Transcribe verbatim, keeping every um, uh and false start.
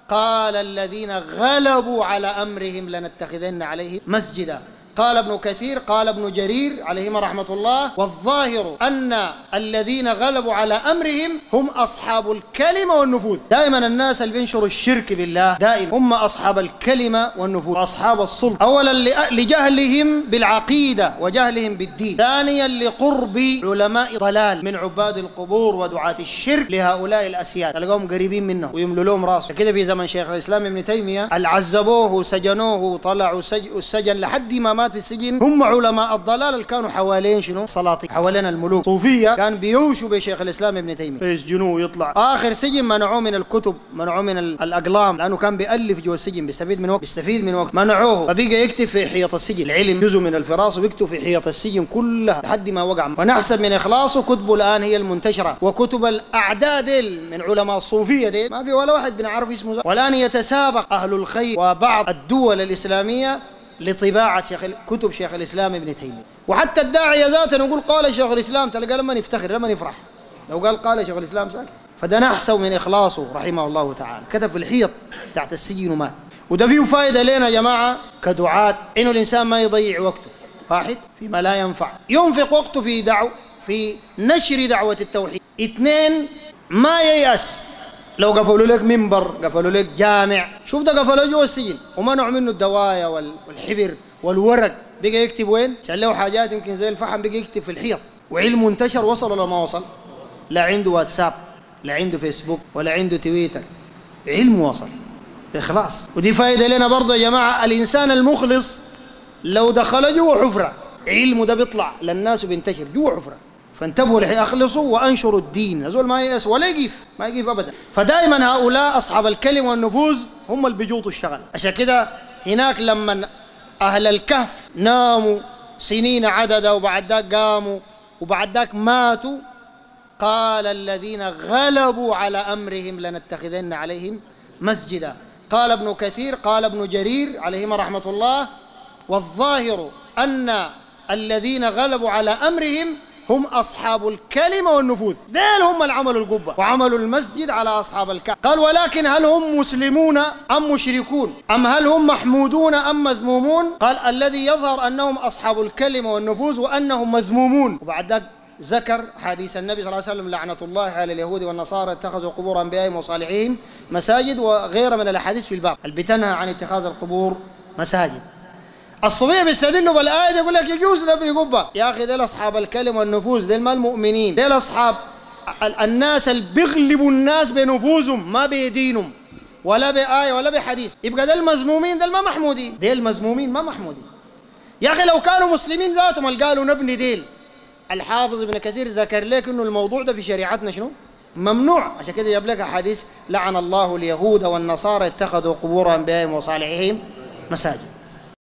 قال الذين غلبوا على أمرهم لنتخذن عليهم مسجدا. قال ابن كثير قال ابن جرير عليهما رحمة الله: والظاهر أن الذين غلبوا على أمرهم هم أصحاب الكلمة والنفوذ. دائما الناس اللي بينشروا الشرك بالله دائما هم أصحاب الكلمة والنفوذ وأصحاب السلطة، أولا لجهلهم بالعقيدة وجهلهم بالدين، ثانيا لقرب علماء ضلال من عباد القبور ودعاة الشرك لهؤلاء الأسياد، تلقاهم قريبين منه ويملوا لهم راسه. كده في زمن شيخ الإسلام ابن تيمية عذبوه وسجنوه وطلعوا السجن لحد ما مات في السجن هم علماء الضلال اللي كانوا حوالين شنو؟ السلاطين، حوالين الملوك. صوفية كان بيوشوا بشيخ الإسلام ابن تيمية فيسجنوه ويطلع. آخر سجن منعوه من الكتب، منعوه من الأقلام، لأنه كان بيألف جوا السجن، بيستفيد من وقت بيستفيد من وقت منعوه، فبقى يكتب في حيط السجن. العلم جزء من الفراس وبيكتب في حيط السجن كلها لحد ما وقع. ونحسب من إخلاصه كتبه الآن هي المنتشرة، وكتب الأعداء ديل من علماء الصوفية ديل ما في ولا واحد بنعرف اسمه. والآن يتسابق أهل الخير وبعض الدول الإسلامية لطباعة شيخ كتب شيخ الإسلام ابن تيمية. وحتى الداعية ذاته نقول قال شيخ الإسلام، تلقى لما نفتخر لما نفرح، لو قال قال شيخ الإسلام ساكت. فده نحسه من إخلاصه رحمه الله تعالى، كتب في الحيط تحت السجن ومات. وده فيه فائدة لنا يا جماعة كدعاة، إنه الإنسان ما يضيع وقته واحد فيما لا ينفع، ينفق وقته في دعوة في نشر دعوة التوحيد. اثنين ما ييأس، لو قفلوا لك منبر قفلوا لك جامع، شوف ده قفلوا جوا السجن ومنعوا منه الدوايا والحبر والورق، بقى يكتب وين؟ عشان له حاجات يمكن زي الفحم بقى يكتب في الحيط. وعلمه انتشر، وصل ولا ما وصل؟ لا عنده واتساب لا عنده فيسبوك ولا عنده تويتر، علمه وصل بإخلاص. ودي فائدة لنا برضه يا جماعة، الإنسان المخلص لو دخل جوا حفرة علمه ده بيطلع للناس وبينتشر جوا حفرة. فانتبهوا لحي أخلصوا وأنشروا الدين، هذول ما يأس ولا يقيف، ما يقيف أبدا. فدائما هؤلاء أصحاب الكلمة والنفوذ هم اللي بيجوطوا الشغل. عشان كده هناك لما أهل الكهف ناموا سنين عددا وبعد ذاك قاموا وبعد ذاك ماتوا، قال الذين غلبوا على أمرهم لنتخذن عليهم مسجدا. قال ابن كثير قال ابن جرير عليهما رحمة الله: والظاهر أن الذين غلبوا على أمرهم هم أصحاب الكلمة والنفوذ، ديل هم اللي عملوا القبة وعملوا المسجد على أصحاب الكهف. قال: ولكن هل هم مسلمون أم مشركون أم هل هم محمودون أم مذمومون؟ قال: الذي يظهر أنهم أصحاب الكلمة والنفوذ وأنهم مذمومون. وبعد ذلك ذكر حديث النبي صلى الله عليه وسلم: لعنة الله على اليهود والنصارى اتخذوا قبور أنبيائهم وصالحين مساجد، وغير من الأحاديث في الباب اللي بتنهى عن اتخاذ القبور مساجد. الصوفية بيستدلوا بالآية يقول لك يجوز نبني قبة. يا أخي ديل أصحاب الكلمة والنفوذ، ديل ما المؤمنين، ديل أصحاب الناس اللي بيغلبوا الناس بنفوذهم ما بيدينهم ولا بآية ولا بحديث. يبقى ديل مذمومين، ديل ما محمودين، ديل مذمومين ما محمودين. يا أخي لو كانوا مسلمين ذاتهم اللي قالوا نبني ديل، الحافظ ابن كثير ذكر لك إنه الموضوع ده في شريعتنا شنو؟ ممنوع. عشان كده جاب لك حديث: لعن الله اليهود والنصارى اتخذوا قبور أنبيائهم وصالحين مساجد.